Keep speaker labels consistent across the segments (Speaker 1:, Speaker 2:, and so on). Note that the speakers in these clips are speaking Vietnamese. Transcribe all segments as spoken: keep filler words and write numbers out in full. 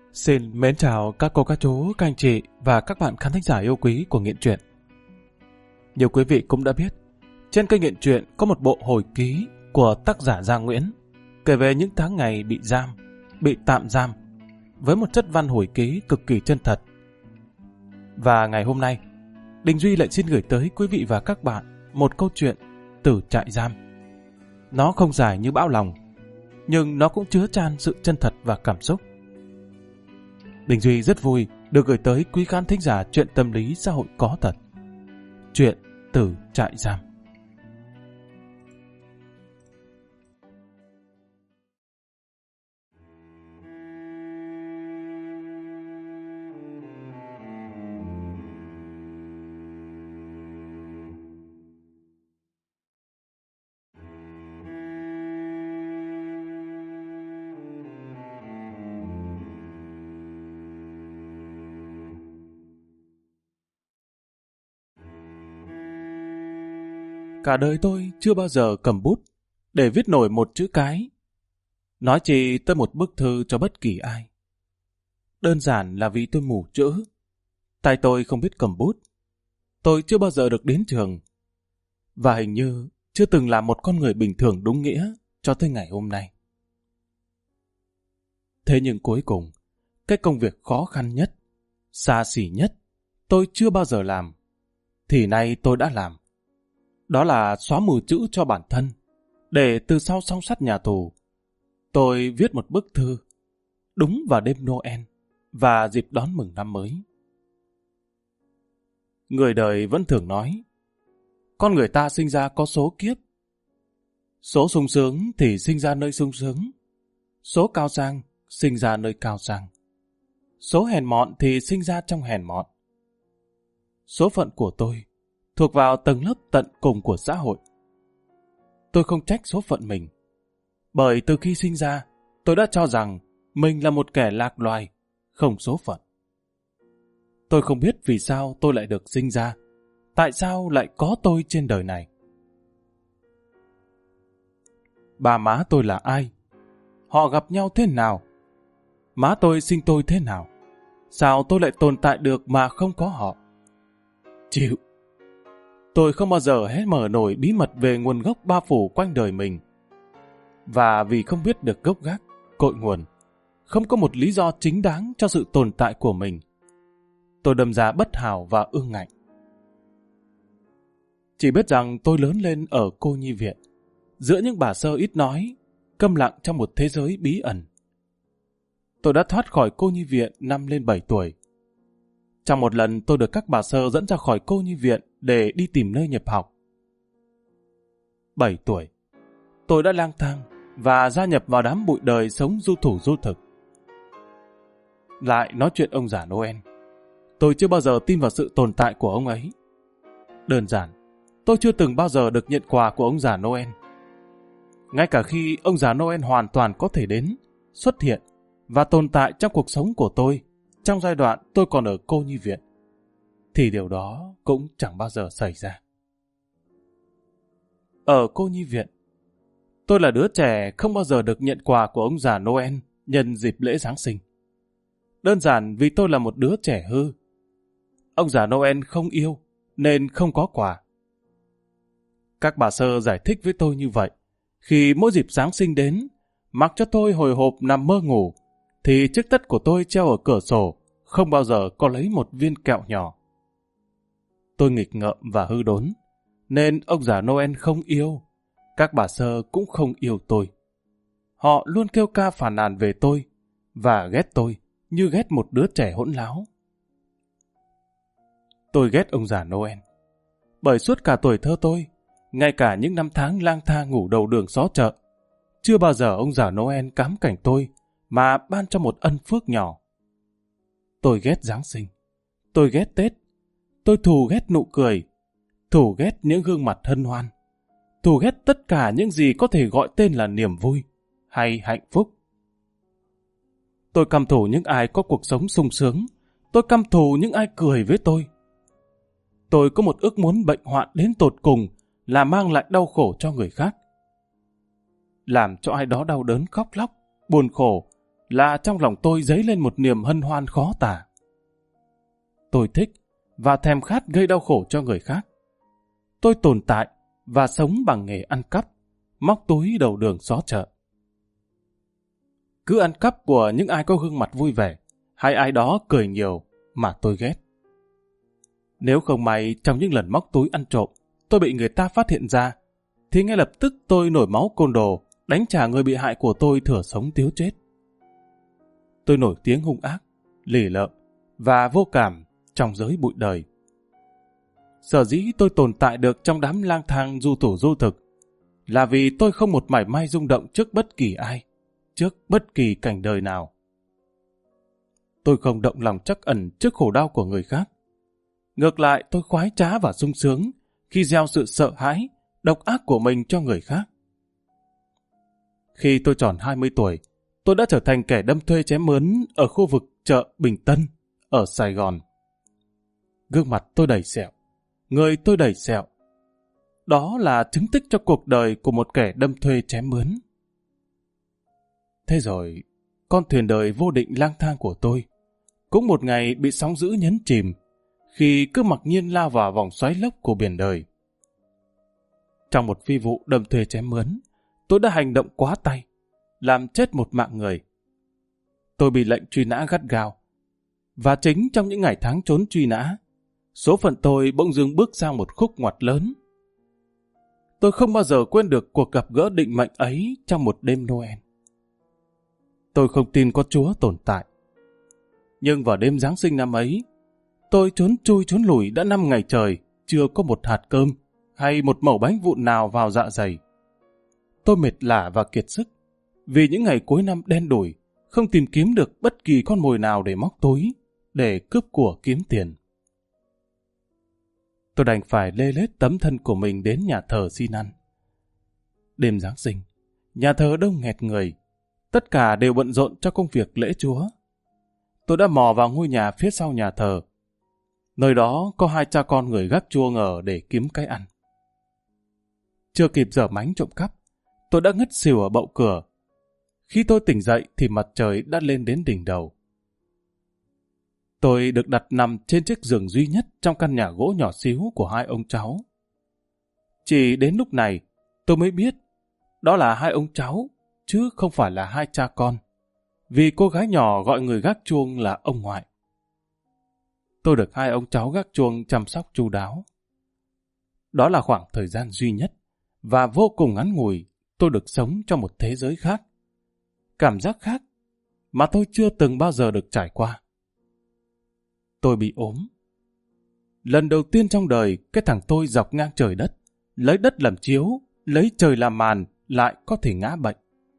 Speaker 1: Xin mến chào các cô, các chú, các anh chị và các bạn khán thính giả yêu quý của Nghiện Truyện. Nhiều quý vị cũng đã biết, trên kênh Nghiện Truyện có một bộ hồi ký của tác giả Giang Nguyễn kể về những tháng ngày bị giam, bị tạm giam với một chất văn hồi ký cực kỳ chân thật. Và ngày hôm nay, Đình Duy lại xin gửi tới quý vị và các bạn một câu chuyện từ trại giam. Nó không dài như bão lòng, nhưng nó cũng chứa chan sự chân thật và cảm xúc. Đình Duy rất vui được gửi tới quý khán thính giả chuyện tâm lý xã hội có thật. Chuyện từ trại giam. Cả đời tôi chưa bao giờ cầm bút để viết nổi một chữ cái, nói chi tới một bức thư cho bất kỳ ai. Đơn giản là vì tôi mù chữ, tay tôi không biết cầm bút. Tôi chưa bao giờ được đến trường, và hình như chưa từng là một con người bình thường đúng nghĩa cho tới ngày hôm nay. Thế nhưng cuối cùng, cái công việc khó khăn nhất, xa xỉ nhất tôi chưa bao giờ làm, thì nay tôi đã làm. Đó là xóa mù chữ cho bản thân, để từ sau song sắt nhà tù, tôi viết một bức thư, đúng vào đêm Noel và dịp đón mừng năm mới. Người đời vẫn thường nói, con người ta sinh ra có số kiếp. Số sung sướng thì sinh ra nơi sung sướng, số cao sang sinh ra nơi cao sang, số hèn mọn thì sinh ra trong hèn mọn. Số phận của tôi thuộc vào tầng lớp tận cùng của xã hội. Tôi không trách số phận mình, bởi từ khi sinh ra, tôi đã cho rằng mình là một kẻ lạc loài, không số phận. Tôi không biết vì sao tôi lại được sinh ra, tại sao lại có tôi trên đời này. Bà má tôi là ai? Họ gặp nhau thế nào? Má tôi sinh tôi thế nào? Sao tôi lại tồn tại được mà không có họ? Chịu! Tôi không bao giờ hé mở nổi bí mật về nguồn gốc bao phủ quanh đời mình. Và vì không biết được gốc gác, cội nguồn, không có một lý do chính đáng cho sự tồn tại của mình, tôi đâm ra bất hảo và ương ngạnh. Chỉ biết rằng tôi lớn lên ở cô nhi viện, giữa những bà sơ ít nói, câm lặng trong một thế giới bí ẩn. Tôi đã thoát khỏi cô nhi viện năm lên bảy tuổi. Trong một lần tôi được các bà sơ dẫn ra khỏi cô nhi viện để đi tìm nơi nhập học. bảy tuổi, tôi đã lang thang và gia nhập vào đám bụi đời sống du thủ du thực. Lại nói chuyện ông già Noel, tôi chưa bao giờ tin vào sự tồn tại của ông ấy. Đơn giản, tôi chưa từng bao giờ được nhận quà của ông già Noel. Ngay cả khi ông già Noel hoàn toàn có thể đến, xuất hiện và tồn tại trong cuộc sống của tôi trong giai đoạn tôi còn ở cô nhi viện, thì điều đó cũng chẳng bao giờ xảy ra. Ở cô nhi viện, tôi là đứa trẻ không bao giờ được nhận quà của ông già Noel nhân dịp lễ Giáng sinh. Đơn giản vì tôi là một đứa trẻ hư. Ông già Noel không yêu nên không có quà. Các bà sơ giải thích với tôi như vậy. Khi mỗi dịp Giáng sinh đến, mặc cho tôi hồi hộp nằm mơ ngủ, thì chiếc tất của tôi treo ở cửa sổ không bao giờ có lấy một viên kẹo nhỏ. Tôi nghịch ngợm và hư đốn, nên ông già Noel không yêu, các bà sơ cũng không yêu tôi. Họ luôn kêu ca phàn nàn về tôi, và ghét tôi như ghét một đứa trẻ hỗn láo. Tôi ghét ông già Noel, bởi suốt cả tuổi thơ tôi, ngay cả những năm tháng lang thang ngủ đầu đường xó chợ, chưa bao giờ ông già Noel cám cảnh tôi mà ban cho một ân phước nhỏ. Tôi ghét Giáng sinh, tôi ghét Tết, tôi thù ghét nụ cười, thù ghét những gương mặt hân hoan, thù ghét tất cả những gì có thể gọi tên là niềm vui hay hạnh phúc. Tôi căm thù những ai có cuộc sống sung sướng, tôi căm thù những ai cười với tôi. Tôi có một ước muốn bệnh hoạn đến tột cùng là mang lại đau khổ cho người khác. Làm cho ai đó đau đớn khóc lóc, buồn khổ là trong lòng tôi dấy lên một niềm hân hoan khó tả. Tôi thích và thèm khát gây đau khổ cho người khác. Tôi tồn tại và sống bằng nghề ăn cắp, móc túi đầu đường xó chợ. Cứ ăn cắp của những ai có gương mặt vui vẻ, hay ai đó cười nhiều mà tôi ghét. Nếu không may trong những lần móc túi ăn trộm, tôi bị người ta phát hiện ra, thì ngay lập tức tôi nổi máu côn đồ, đánh trả người bị hại của tôi thừa sống thiếu chết. Tôi nổi tiếng hung ác, lì lợm và vô cảm trong giới bụi đời. Sở dĩ tôi tồn tại được trong đám lang thang du thủ du thực là vì tôi không một mảy may rung động trước bất kỳ ai, trước bất kỳ cảnh đời nào. Tôi không động lòng trắc ẩn trước khổ đau của người khác. Ngược lại, tôi khoái trá và sung sướng khi gieo sự sợ hãi, độc ác của mình cho người khác. Khi tôi tròn hai mươi tuổi, tôi đã trở thành kẻ đâm thuê chém mướn ở khu vực chợ Bình Tân, ở Sài Gòn. Gương mặt tôi đầy sẹo, người tôi đầy sẹo. Đó là chứng tích cho cuộc đời của một kẻ đâm thuê chém mướn. Thế rồi, con thuyền đời vô định lang thang của tôi cũng một ngày bị sóng dữ nhấn chìm khi cứ mặc nhiên lao vào vòng xoáy lốc của biển đời. Trong một phi vụ đâm thuê chém mướn, tôi đã hành động quá tay, làm chết một mạng người. Tôi bị lệnh truy nã gắt gao, và chính trong những ngày tháng trốn truy nã, số phận tôi bỗng dưng bước sang một khúc ngoặt lớn. Tôi không bao giờ quên được cuộc gặp gỡ định mệnh ấy trong một đêm Noel. Tôi không tin có Chúa tồn tại. Nhưng vào đêm Giáng sinh năm ấy, tôi trốn chui trốn lùi đã năm ngày trời, chưa có một hạt cơm hay một mẩu bánh vụn nào vào dạ dày. Tôi mệt lả và kiệt sức, vì những ngày cuối năm đen đủi, không tìm kiếm được bất kỳ con mồi nào để móc túi, để cướp của kiếm tiền. Tôi đành phải lê lết tấm thân của mình đến nhà thờ xin ăn. Đêm Giáng sinh, nhà thờ đông nghẹt người, tất cả đều bận rộn cho công việc lễ Chúa. Tôi đã mò vào ngôi nhà phía sau nhà thờ. Nơi đó có hai cha con người gác chuông ở để kiếm cái ăn. Chưa kịp dở mánh trộm cắp, tôi đã ngất xỉu ở bậu cửa. Khi tôi tỉnh dậy thì mặt trời đã lên đến đỉnh đầu. Tôi được đặt nằm trên chiếc giường duy nhất trong căn nhà gỗ nhỏ xíu của hai ông cháu. Chỉ đến lúc này, tôi mới biết đó là hai ông cháu, chứ không phải là hai cha con, vì cô gái nhỏ gọi người gác chuông là ông ngoại. Tôi được hai ông cháu gác chuông chăm sóc chu đáo. Đó là khoảng thời gian duy nhất và vô cùng ngắn ngủi tôi được sống trong một thế giới khác, cảm giác khác mà tôi chưa từng bao giờ được trải qua. Tôi bị ốm. Lần đầu tiên trong đời, cái thằng tôi dọc ngang trời đất, lấy đất làm chiếu, lấy trời làm màn, lại có thể ngã bệnh.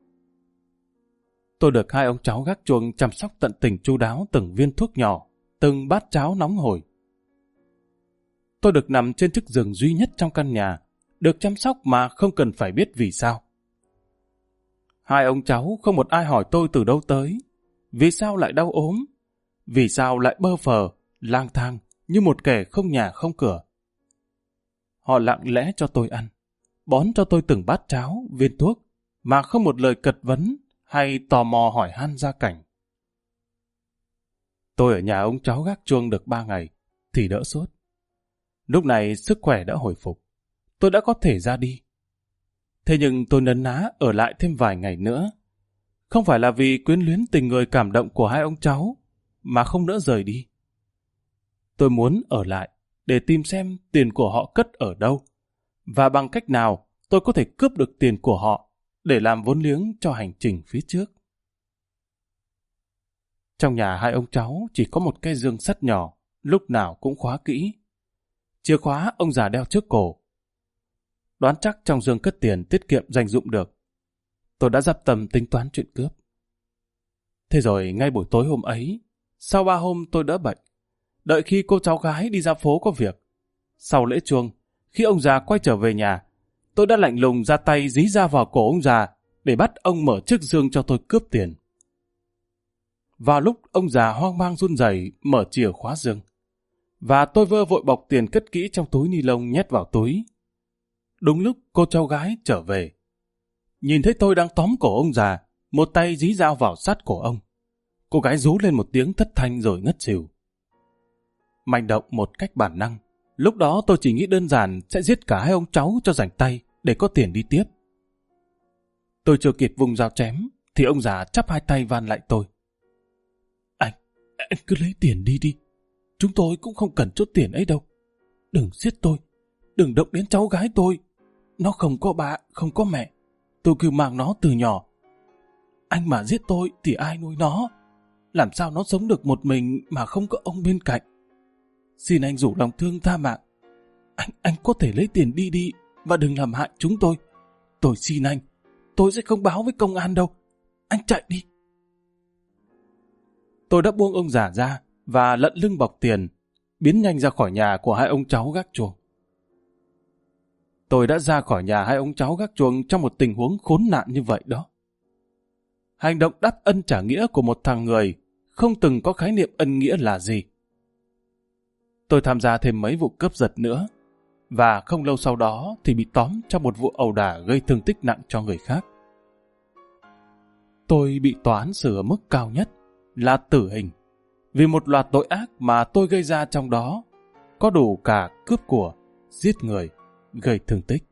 Speaker 1: Tôi được hai ông cháu gác chuông chăm sóc tận tình chu đáo từng viên thuốc nhỏ, từng bát cháo nóng hổi. Tôi được nằm trên chiếc giường duy nhất trong căn nhà, được chăm sóc mà không cần phải biết vì sao. Hai ông cháu không một ai hỏi tôi từ đâu tới, vì sao lại đau ốm, vì sao lại bơ phờ, lang thang như một kẻ không nhà không cửa. Họ lặng lẽ cho tôi ăn, bón cho tôi từng bát cháo, viên thuốc, mà không một lời cật vấn hay tò mò hỏi han gia cảnh. Tôi ở nhà ông cháu gác chuông được ba ngày, thì đỡ sốt. Lúc này sức khỏe đã hồi phục, tôi đã có thể ra đi. Thế nhưng tôi nấn ná ở lại thêm vài ngày nữa. Không phải là vì quyến luyến tình người cảm động của hai ông cháu, mà không nỡ rời đi. Tôi muốn ở lại để tìm xem tiền của họ cất ở đâu, và bằng cách nào tôi có thể cướp được tiền của họ để làm vốn liếng cho hành trình phía trước. Trong nhà hai ông cháu chỉ có một cái giường sắt nhỏ, lúc nào cũng khóa kỹ. Chìa khóa ông già đeo trước cổ. Đoán chắc trong giường cất tiền tiết kiệm dành dụm được. Tôi đã dắp tâm tính toán chuyện cướp. Thế rồi ngay buổi tối hôm ấy, sau ba hôm tôi đỡ bệnh, đợi khi cô cháu gái đi ra phố có việc. Sau lễ chuông, khi ông già quay trở về nhà, tôi đã lạnh lùng ra tay dí ra vào cổ ông già để bắt ông mở chiếc giường cho tôi cướp tiền. Vào lúc ông già hoang mang run rẩy mở chìa khóa giường, và tôi vơ vội bọc tiền cất kỹ trong túi ni lông nhét vào túi. Đúng lúc cô cháu gái trở về, nhìn thấy tôi đang tóm cổ ông già, một tay dí dao vào sát cổ ông. Cô gái rú lên một tiếng thất thanh rồi ngất xỉu. Manh động một cách bản năng, lúc đó tôi chỉ nghĩ đơn giản sẽ giết cả hai ông cháu cho rảnh tay để có tiền đi tiếp. Tôi chưa kịp vùng dao chém thì ông già chắp hai tay van lại tôi. Anh, anh cứ lấy tiền đi đi. Chúng tôi cũng không cần chút tiền ấy đâu. Đừng giết tôi, đừng động đến cháu gái tôi. Nó không có ba, không có mẹ. Tôi cứ mang nó từ nhỏ. Anh mà giết tôi thì ai nuôi nó? Làm sao nó sống được một mình mà không có ông bên cạnh? Xin anh rủ lòng thương tha mạng. Anh, anh có thể lấy tiền đi đi và đừng làm hại chúng tôi. Tôi xin anh, tôi sẽ không báo với công an đâu. Anh chạy đi. Tôi đã buông ông già ra và lận lưng bọc tiền, biến nhanh ra khỏi nhà của hai ông cháu gác chuồng. Tôi đã ra khỏi nhà hai ông cháu gác chuồng trong một tình huống khốn nạn như vậy đó. Hành động đáp ân trả nghĩa của một thằng người không từng có khái niệm ân nghĩa là gì. Tôi tham gia thêm mấy vụ cướp giật nữa, và không lâu sau đó thì bị tóm trong một vụ ẩu đả gây thương tích nặng cho người khác. Tôi bị tòa án xử ở mức cao nhất là tử hình, vì một loạt tội ác mà tôi gây ra, trong đó có đủ cả cướp của, giết người, gây thương tích.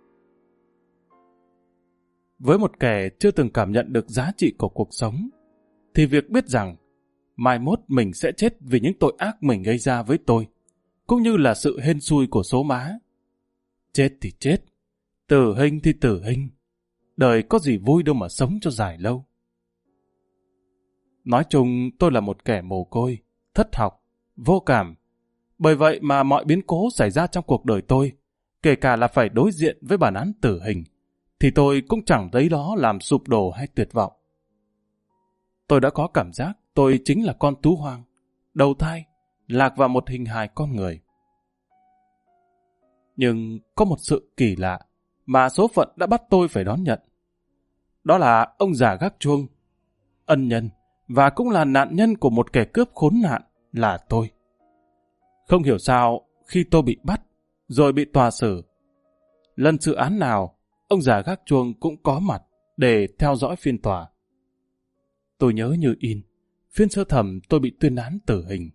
Speaker 1: Với một kẻ chưa từng cảm nhận được giá trị của cuộc sống, thì việc biết rằng mai mốt mình sẽ chết vì những tội ác mình gây ra với tôi, cũng như là sự hên xui của số má. Chết thì chết, tử hình thì tử hình, đời có gì vui đâu mà sống cho dài lâu. Nói chung tôi là một kẻ mồ côi, thất học, vô cảm. Bởi vậy mà mọi biến cố xảy ra trong cuộc đời tôi, kể cả là phải đối diện với bản án tử hình, thì tôi cũng chẳng thấy đó làm sụp đổ hay tuyệt vọng. Tôi đã có cảm giác tôi chính là con tú hoang, đầu thai, lạc vào một hình hài con người. Nhưng có một sự kỳ lạ mà số phận đã bắt tôi phải đón nhận. Đó là ông già gác chuông, ân nhân và cũng là nạn nhân của một kẻ cướp khốn nạn là tôi. Không hiểu sao khi tôi bị bắt rồi bị tòa xử, lần xử án nào ông già gác chuông cũng có mặt để theo dõi phiên tòa. Tôi nhớ như in, phiên sơ thẩm tôi bị tuyên án tử hình.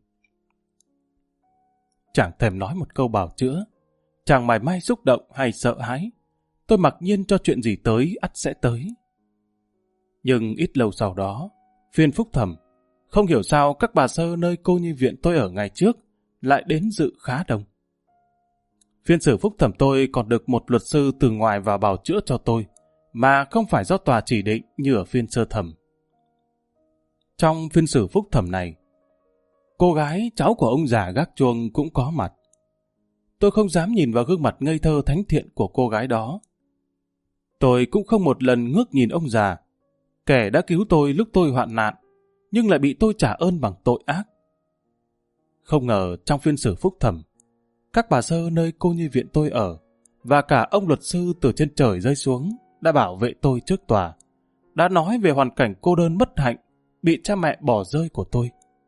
Speaker 1: Chẳng thèm nói một câu bào chữa, chẳng mảy may xúc động hay sợ hãi. Tôi mặc nhiên cho chuyện gì tới ắt sẽ tới. Nhưng ít lâu sau đó, phiên phúc thẩm, không hiểu sao các bà sơ nơi cô nhi viện tôi ở ngày trước lại đến dự khá đông. Phiên xử phúc thẩm tôi còn được một luật sư từ ngoài vào bào chữa cho tôi, mà không phải do tòa chỉ định như ở phiên sơ thẩm. Trong phiên xử phúc thẩm này, cô gái cháu của ông già gác chuông cũng có mặt. Tôi không dám nhìn vào gương mặt ngây thơ thánh thiện của cô gái đó. Tôi cũng không một lần ngước nhìn ông già, kẻ đã cứu tôi lúc tôi hoạn nạn, nhưng lại bị tôi trả ơn bằng tội ác. Không ngờ trong phiên xử phúc thẩm, các bà sơ nơi cô nhi viện tôi ở và cả ông luật sư từ trên trời rơi xuống đã bảo vệ tôi trước tòa, đã nói về hoàn cảnh cô đơn bất hạnh bị cha mẹ bỏ rơi của tôi.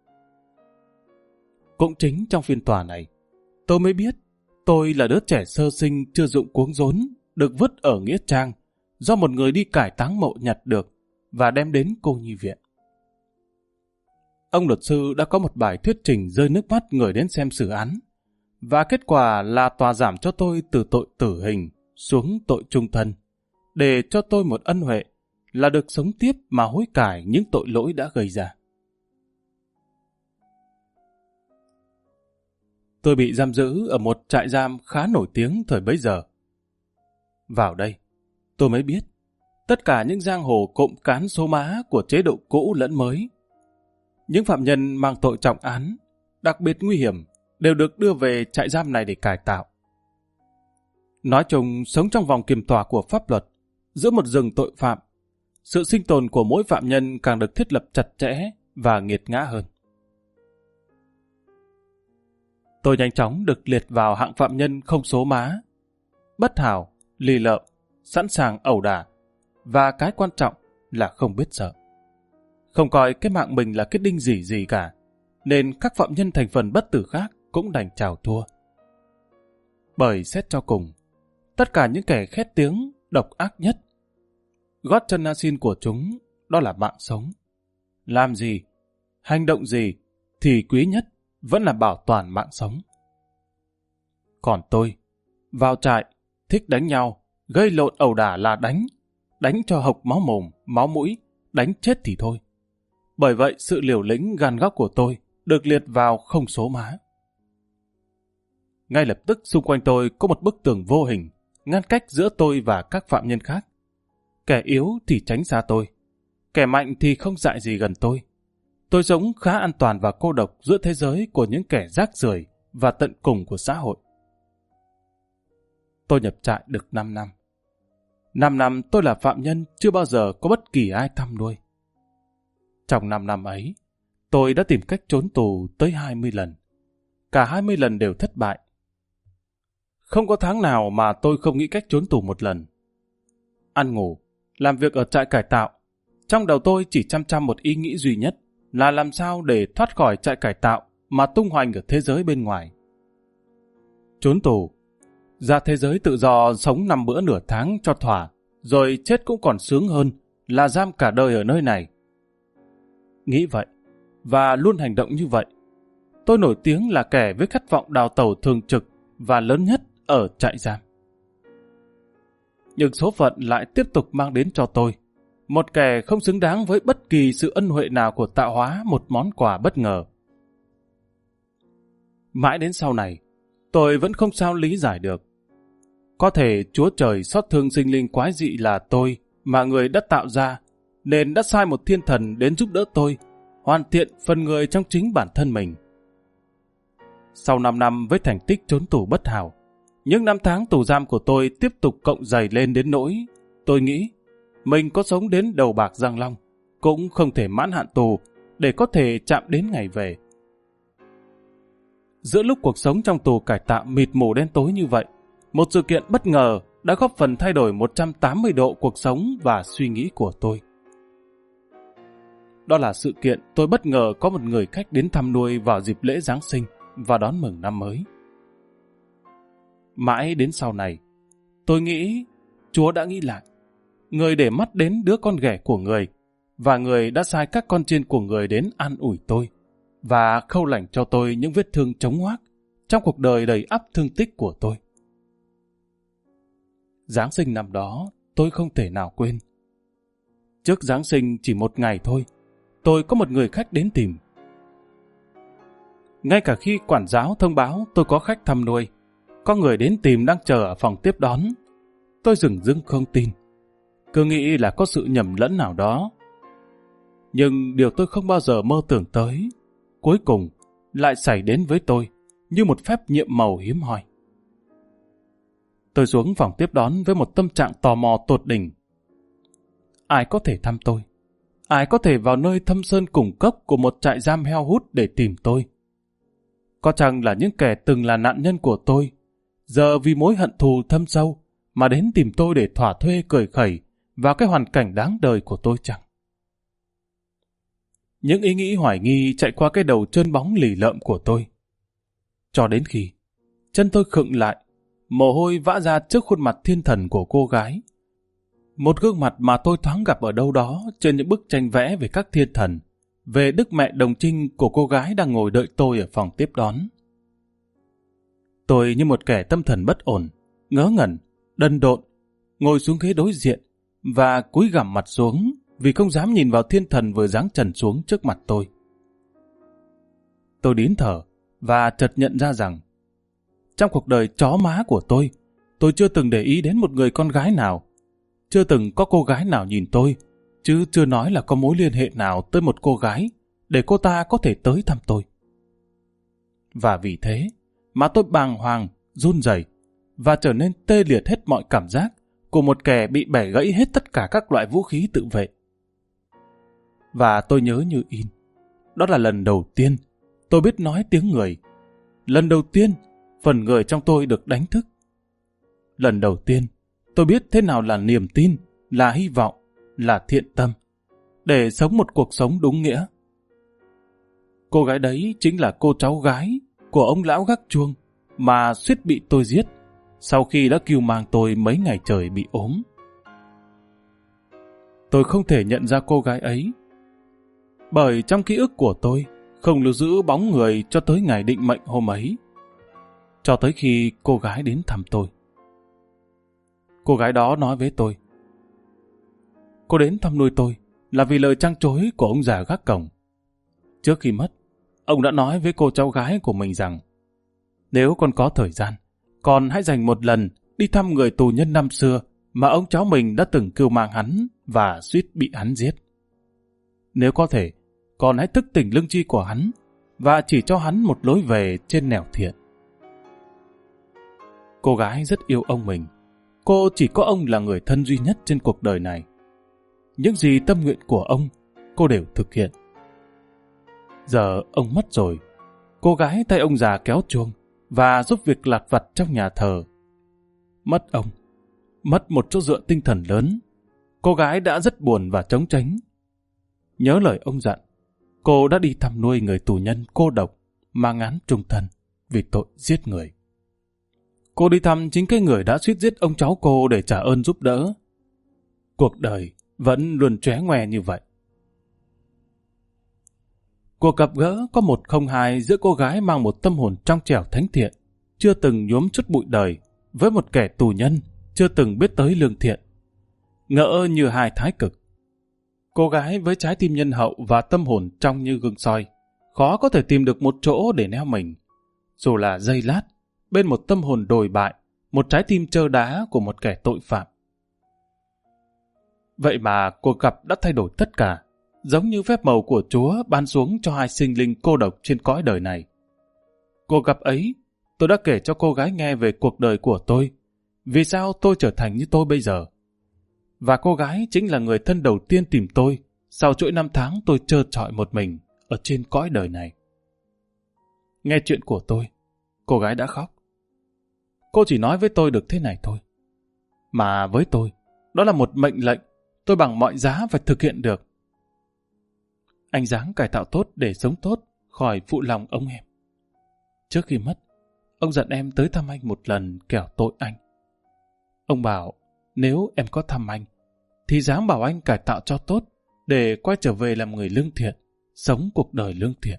Speaker 1: Cũng chính trong phiên tòa này, tôi mới biết tôi là đứa trẻ sơ sinh chưa dụng cuống rốn, được vứt ở nghĩa trang do một người đi cải táng mộ nhặt được và đem đến cô nhi viện. Ông luật sư đã có một bài thuyết trình rơi nước mắt người đến xem xử án, và kết quả là tòa giảm cho tôi từ tội tử hình xuống tội chung thân, để cho tôi một ân huệ là được sống tiếp mà hối cải những tội lỗi đã gây ra. Tôi bị giam giữ ở một trại giam khá nổi tiếng thời bấy giờ. Vào đây, tôi mới biết tất cả những giang hồ cộm cán số má của chế độ cũ lẫn mới, những phạm nhân mang tội trọng án, đặc biệt nguy hiểm, đều được đưa về trại giam này để cải tạo. Nói chung, sống trong vòng kiểm tỏa của pháp luật, giữa một rừng tội phạm, sự sinh tồn của mỗi phạm nhân càng được thiết lập chặt chẽ và nghiệt ngã hơn. Tôi nhanh chóng được liệt vào hạng phạm nhân không số má, bất hảo, lì lợm, sẵn sàng ẩu đả, và cái quan trọng là không biết sợ. Không coi cái mạng mình là cái đinh gì gì cả, nên các phạm nhân thành phần bất tử khác cũng đành chào thua. Bởi xét cho cùng, tất cả những kẻ khét tiếng, độc ác nhất, gót chân a xin của chúng đó là mạng sống. Làm gì, hành động gì thì quý nhất vẫn là bảo toàn mạng sống. Còn tôi, vào trại, thích đánh nhau, gây lộn ẩu đả là đánh, đánh cho hộc máu mồm, máu mũi, đánh chết thì thôi. Bởi vậy sự liều lĩnh gan góc của tôi được liệt vào không số má. Ngay lập tức xung quanh tôi có một bức tường vô hình, ngăn cách giữa tôi và các phạm nhân khác. Kẻ yếu thì tránh xa tôi, kẻ mạnh thì không dại gì gần tôi. Tôi sống khá an toàn và cô độc giữa thế giới của những kẻ rác rưởi và tận cùng của xã hội. Tôi nhập trại được năm năm. Năm năm tôi là phạm nhân chưa bao giờ có bất kỳ ai thăm nuôi. Trong năm năm ấy, tôi đã tìm cách trốn tù tới hai mươi lần. Cả hai mươi lần đều thất bại. Không có tháng nào mà tôi không nghĩ cách trốn tù một lần. Ăn ngủ, làm việc ở trại cải tạo, trong đầu tôi chỉ chăm chăm một ý nghĩ duy nhất là làm sao để thoát khỏi trại cải tạo mà tung hoành ở thế giới bên ngoài. Trốn tù, ra thế giới tự do sống năm bữa nửa tháng cho thỏa, rồi chết cũng còn sướng hơn là giam cả đời ở nơi này. Nghĩ vậy, và luôn hành động như vậy, tôi nổi tiếng là kẻ với khát vọng đào tẩu thường trực và lớn nhất ở trại giam. Nhưng số phận lại tiếp tục mang đến cho tôi một kẻ không xứng đáng với bất kỳ sự ân huệ nào của tạo hóa một món quà bất ngờ. Mãi đến sau này, tôi vẫn không sao lý giải được. Có thể Chúa Trời xót thương sinh linh quái dị là tôi mà người đã tạo ra, nên đã sai một thiên thần đến giúp đỡ tôi, hoàn thiện phần người trong chính bản thân mình. Sau năm năm với thành tích trốn tù bất hảo, những năm tháng tù giam của tôi tiếp tục cộng dày lên đến nỗi tôi nghĩ mình có sống đến đầu bạc răng long cũng không thể mãn hạn tù để có thể chạm đến ngày về. Giữa lúc cuộc sống trong tù cải tạo mịt mù đen tối như vậy, một sự kiện bất ngờ đã góp phần thay đổi một trăm tám mươi độ cuộc sống và suy nghĩ của tôi. Đó là sự kiện tôi bất ngờ có một người khách đến thăm nuôi vào dịp lễ Giáng sinh và đón mừng năm mới. Mãi đến sau này, tôi nghĩ Chúa đã nghĩ lại. Người để mắt đến đứa con ghẻ của người, và người đã sai các con chiên của người đến an ủi tôi và khâu lành cho tôi những vết thương chống hoác trong cuộc đời đầy ắp thương tích của tôi. Giáng sinh năm đó tôi không thể nào quên. Trước Giáng sinh chỉ một ngày thôi, tôi có một người khách đến tìm. Ngay cả khi quản giáo thông báo tôi có khách thăm nuôi, có người đến tìm đang chờ ở phòng tiếp đón, tôi dửng dưng không tin, cứ nghĩ là có sự nhầm lẫn nào đó. Nhưng điều tôi không bao giờ mơ tưởng tới, cuối cùng lại xảy đến với tôi như một phép nhiệm màu hiếm hoi. Tôi xuống phòng tiếp đón với một tâm trạng tò mò tột đỉnh. Ai có thể thăm tôi? Ai có thể vào nơi thâm sơn cùng cốc của một trại giam heo hút để tìm tôi? Có chăng là những kẻ từng là nạn nhân của tôi, giờ vì mối hận thù thâm sâu mà đến tìm tôi để thỏa thuê cười khẩy vào cái hoàn cảnh đáng đời của tôi chăng? Những ý nghĩ hoài nghi chạy qua cái đầu trơn bóng lì lợm của tôi. Cho đến khi chân tôi khựng lại, mồ hôi vã ra trước khuôn mặt thiên thần của cô gái. Một gương mặt mà tôi thoáng gặp ở đâu đó trên những bức tranh vẽ về các thiên thần, về Đức Mẹ Đồng Trinh của cô gái đang ngồi đợi tôi ở phòng tiếp đón. Tôi như một kẻ tâm thần bất ổn, ngớ ngẩn, đần độn, ngồi xuống ghế đối diện và cúi gằm mặt xuống vì không dám nhìn vào thiên thần vừa giáng trần xuống trước mặt tôi. Tôi nín thở và chợt nhận ra rằng trong cuộc đời chó má của tôi, tôi chưa từng để ý đến một người con gái nào, chưa từng có cô gái nào nhìn tôi, chứ chưa nói là có mối liên hệ nào tới một cô gái để cô ta có thể tới thăm tôi. Và vì thế mà tôi bàng hoàng, run rẩy và trở nên tê liệt hết mọi cảm giác của một kẻ bị bẻ gãy hết tất cả các loại vũ khí tự vệ. Và tôi nhớ như in, đó là lần đầu tiên tôi biết nói tiếng người. Lần đầu tiên phần người trong tôi được đánh thức. Lần đầu tiên tôi biết thế nào là niềm tin, là hy vọng, là thiện tâm, để sống một cuộc sống đúng nghĩa. Cô gái đấy chính là cô cháu gái của ông lão gác chuông mà suýt bị tôi giết sau khi đã cưu mang tôi mấy ngày trời bị ốm. tôi không thể nhận ra cô gái ấy. Bởi trong ký ức của tôi không lưu giữ bóng người cho tới ngày định mệnh hôm ấy, cho tới khi cô gái đến thăm tôi. Cô gái đó nói với tôi, cô đến thăm nuôi tôi là vì lời trăng trối của ông già gác cổng. Trước khi mất, ông đã nói với cô cháu gái của mình rằng, nếu con có thời gian, con hãy dành một lần đi thăm người tù nhân năm xưa mà ông cháu mình đã từng cưu mang hắn và suýt bị hắn giết. Nếu có thể, con hãy thức tỉnh lương tri của hắn và chỉ cho hắn một lối về trên nẻo thiện. Cô gái rất yêu ông mình. Cô chỉ có ông là người thân duy nhất trên cuộc đời này. Những gì tâm nguyện của ông, cô đều thực hiện. Giờ ông mất rồi, cô gái tay ông già kéo chuông và giúp việc lặt vặt trong nhà thờ. Mất ông, mất một chỗ dựa tinh thần lớn, cô gái đã rất buồn và trống tránh. Nhớ lời ông dặn, cô đã đi thăm nuôi người tù nhân cô độc, mang án trung thân vì tội giết người. Cô đi thăm chính cái người đã suýt giết ông cháu cô để trả ơn giúp đỡ. Cuộc đời vẫn luôn chóe ngoe như vậy. Cuộc gặp gỡ có một không hai giữa cô gái mang một tâm hồn trong trẻo thánh thiện, chưa từng nhuốm chút bụi đời, với một kẻ tù nhân chưa từng biết tới lương thiện. Ngỡ như hai thái cực. Cô gái với trái tim nhân hậu và tâm hồn trong như gương soi, khó có thể tìm được một chỗ để neo mình. Dù là giây lát, bên một tâm hồn đồi bại, một trái tim trơ đá của một kẻ tội phạm. Vậy mà cuộc gặp đã thay đổi tất cả, giống như phép màu của Chúa ban xuống cho hai sinh linh cô độc trên cõi đời này. Cuộc gặp ấy, tôi đã kể cho cô gái nghe về cuộc đời của tôi, vì sao tôi trở thành như tôi bây giờ. Và cô gái chính là người thân đầu tiên tìm tôi sau chuỗi năm tháng tôi trơ trọi một mình ở trên cõi đời này. Nghe chuyện của tôi, cô gái đã khóc. Cô chỉ nói với tôi được thế này thôi. Mà với tôi, đó là một mệnh lệnh tôi bằng mọi giá phải thực hiện được. Anh ráng cải tạo tốt để sống tốt, khỏi phụ lòng ông em. Trước khi mất, ông dặn em tới thăm anh một lần kẻo tội anh. Ông bảo, nếu em có thăm anh, thì dám bảo anh cải tạo cho tốt, để quay trở về làm người lương thiện, sống cuộc đời lương thiện.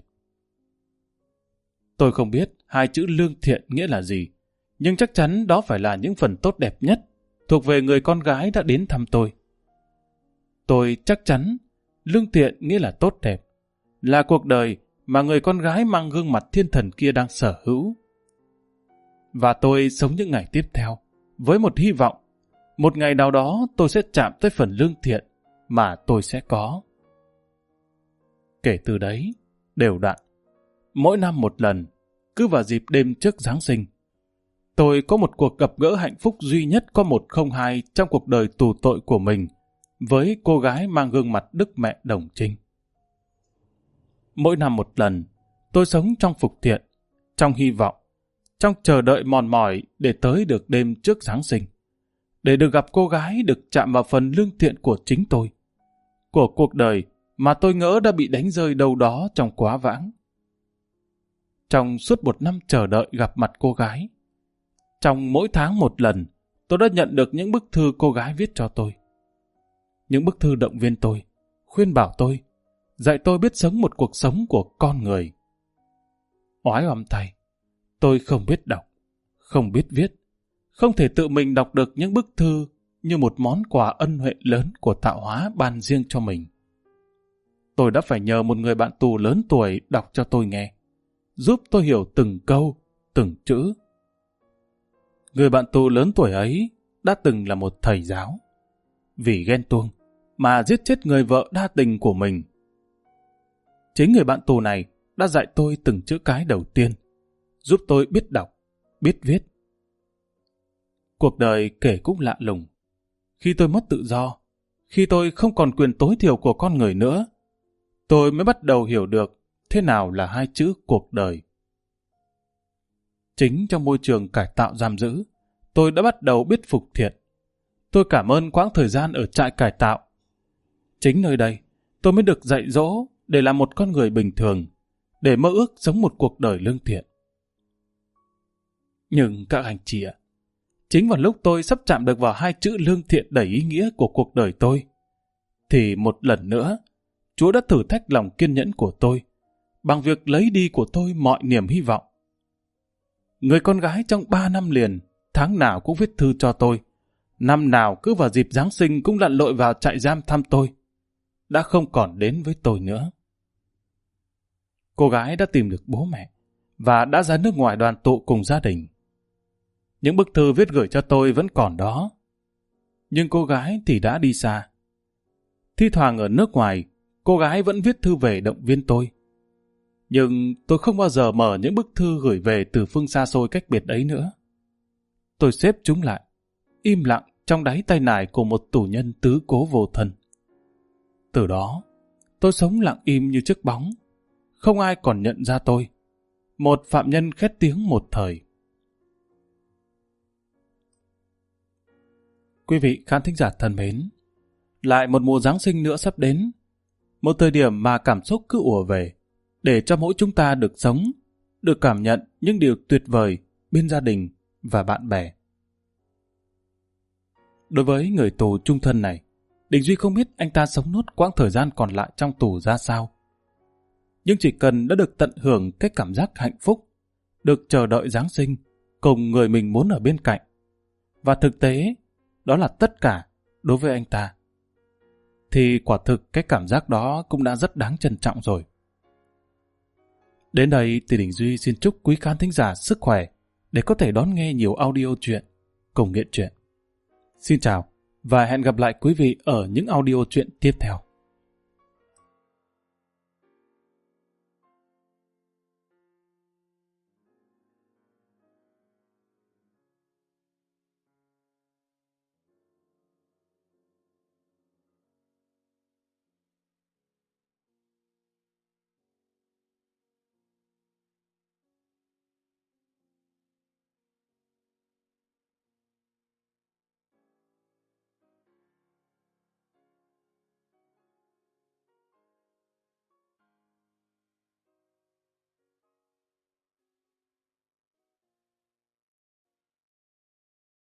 Speaker 1: Tôi không biết hai chữ lương thiện nghĩa là gì, nhưng chắc chắn đó phải là những phần tốt đẹp nhất thuộc về người con gái đã đến thăm tôi. Tôi chắc chắn lương thiện nghĩa là tốt đẹp, là cuộc đời mà người con gái mang gương mặt thiên thần kia đang sở hữu. Và tôi sống những ngày tiếp theo với một hy vọng, một ngày nào đó tôi sẽ chạm tới phần lương thiện mà tôi sẽ có. Kể từ đấy, đều đặn, mỗi năm một lần, cứ vào dịp đêm trước Giáng sinh, tôi có một cuộc gặp gỡ hạnh phúc duy nhất có một không hai trong cuộc đời tù tội của mình với cô gái mang gương mặt Đức Mẹ Đồng Trinh. Mỗi năm một lần, tôi sống trong phục thiện, trong hy vọng, trong chờ đợi mòn mỏi để tới được đêm trước Giáng sinh, để được gặp cô gái, được chạm vào phần lương thiện của chính tôi, của cuộc đời mà tôi ngỡ đã bị đánh rơi đâu đó trong quá vãng. Trong suốt một năm chờ đợi gặp mặt cô gái, trong mỗi tháng một lần, tôi đã nhận được những bức thư cô gái viết cho tôi. Những bức thư động viên tôi, khuyên bảo tôi, dạy tôi biết sống một cuộc sống của con người. Oái oăm thay, tôi không biết đọc, không biết viết, không thể tự mình đọc được những bức thư như một món quà ân huệ lớn của tạo hóa ban riêng cho mình. Tôi đã phải nhờ một người bạn tù lớn tuổi đọc cho tôi nghe, giúp tôi hiểu từng câu, từng chữ. Người bạn tù lớn tuổi ấy đã từng là một thầy giáo, vì ghen tuông mà giết chết người vợ đa tình của mình. Chính người bạn tù này đã dạy tôi từng chữ cái đầu tiên, giúp tôi biết đọc, biết viết. Cuộc đời kể cũng lạ lùng. Khi tôi mất tự do, khi tôi không còn quyền tối thiểu của con người nữa, tôi mới bắt đầu hiểu được thế nào là hai chữ cuộc đời. Chính trong môi trường cải tạo giam giữ, tôi đã bắt đầu biết phục thiện. Tôi cảm ơn quãng thời gian ở trại cải tạo. Chính nơi đây, tôi mới được dạy dỗ để làm một con người bình thường, để mơ ước sống một cuộc đời lương thiện. Nhưng các anh chị ạ, chính vào lúc tôi sắp chạm được vào hai chữ lương thiện đầy ý nghĩa của cuộc đời tôi, thì một lần nữa, Chúa đã thử thách lòng kiên nhẫn của tôi bằng việc lấy đi của tôi mọi niềm hy vọng. Người con gái trong ba năm liền, tháng nào cũng viết thư cho tôi, năm nào cứ vào dịp Giáng sinh cũng lặn lội vào trại giam thăm tôi, đã không còn đến với tôi nữa. Cô gái đã tìm được bố mẹ và đã ra nước ngoài đoàn tụ cùng gia đình. Những bức thư viết gửi cho tôi vẫn còn đó, nhưng cô gái thì đã đi xa. Thi thoảng ở nước ngoài, cô gái vẫn viết thư về động viên tôi. Nhưng tôi không bao giờ mở những bức thư gửi về từ phương xa xôi cách biệt ấy nữa. Tôi xếp chúng lại, im lặng trong đáy tay nải của một tù nhân tứ cố vô thân. Từ đó, tôi sống lặng im như chiếc bóng. Không ai còn nhận ra tôi. Một phạm nhân khét tiếng một thời. Quý vị khán thính giả thân mến, lại một mùa Giáng sinh nữa sắp đến. Một thời điểm mà cảm xúc cứ ùa về, để cho mỗi chúng ta được sống, được cảm nhận những điều tuyệt vời bên gia đình và bạn bè. Đối với người tù chung thân này, Đình Duy không biết anh ta sống nốt quãng thời gian còn lại trong tù ra sao. Nhưng chỉ cần đã được tận hưởng cái cảm giác hạnh phúc, được chờ đợi Giáng sinh cùng người mình muốn ở bên cạnh, và thực tế đó là tất cả đối với anh ta, thì quả thực cái cảm giác đó cũng đã rất đáng trân trọng rồi. Đến đây thì Đình Duy xin chúc quý khán thính giả sức khỏe để có thể đón nghe nhiều audio truyện cùng Nghiện Truyện. Xin chào và hẹn gặp lại quý vị ở những audio truyện tiếp theo.